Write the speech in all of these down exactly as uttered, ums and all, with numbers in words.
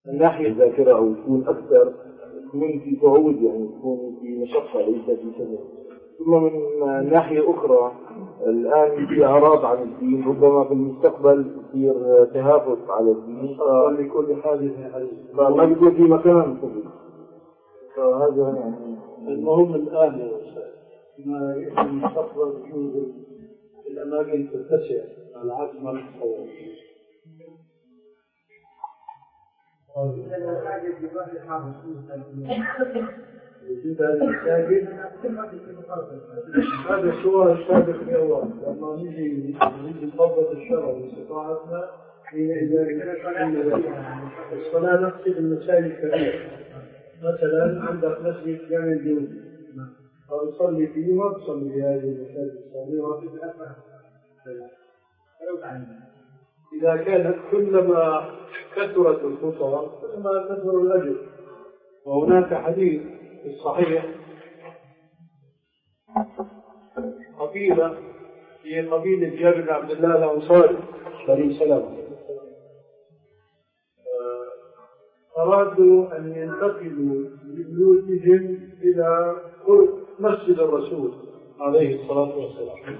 من ناحية الذاكرة أو تكون أكثر، تكون في صعود يعني تكون في مشقة ليس في سهل. ثم من ناحية أخرى الآن في أعراض عن الدين، ربما في المستقبل يصير تهافت على الدين لكل حادث حديث فما بيكون في مكان فضل. فهذا يعني المهم الآن يا أستاذ ما في المستقبل يوجد الأماكن تتسع على عكس ما نتصور. وجود هذا المساجد هذا سؤال سابق لأول لما نجي نجي نطبق الشرع باستطاعتنا حينئذ الصلاة نقصد المساجد كبيرة. مثلا عندك مسجد جامع الدين فأصلي فيه ما تصلي في هذه المساجد الصغيرة. إذا كانت كلما كثرت الخطوة كلما كثر الأجر. وهناك حديث في الصحيح قبيلة هي قبيلة جابر بن عبد الله الأنصاري عليه السلام أرادوا أن ينتقلوا ببيوتهم إلى قرب مسجد الرسول عليه الصلاة والسلام.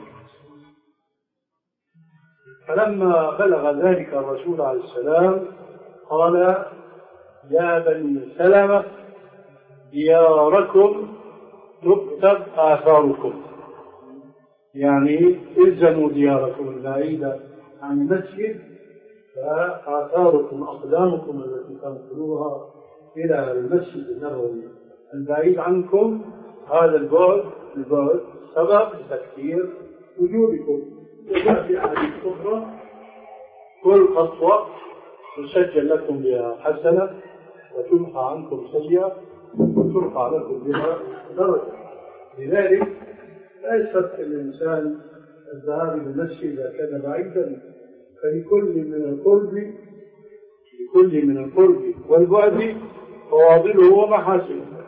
فلما بلغ ذلك الرسول عليه السلام قال يا بني سلمة دياركم تكتب آثاركم، يعني الزموا دياركم البعيدة عن المسجد فآثاركم أقدامكم التي تنقلوها إلى المسجد النبوي البعيد عنكم هذا البعد البعد سبب تكثير وجودكم. وجاء في أحاديث أخرى كل خطوة تسجل لكم بها حسنة وتمحى عنكم سيئة وترفع لكم بها درجة. لذلك لا يستطيع الإنسان الذهاب إلى المسجد إذا كان بعيدا، فلكل من القرب لكل من القرب والبعد فواضله ومحاسنه.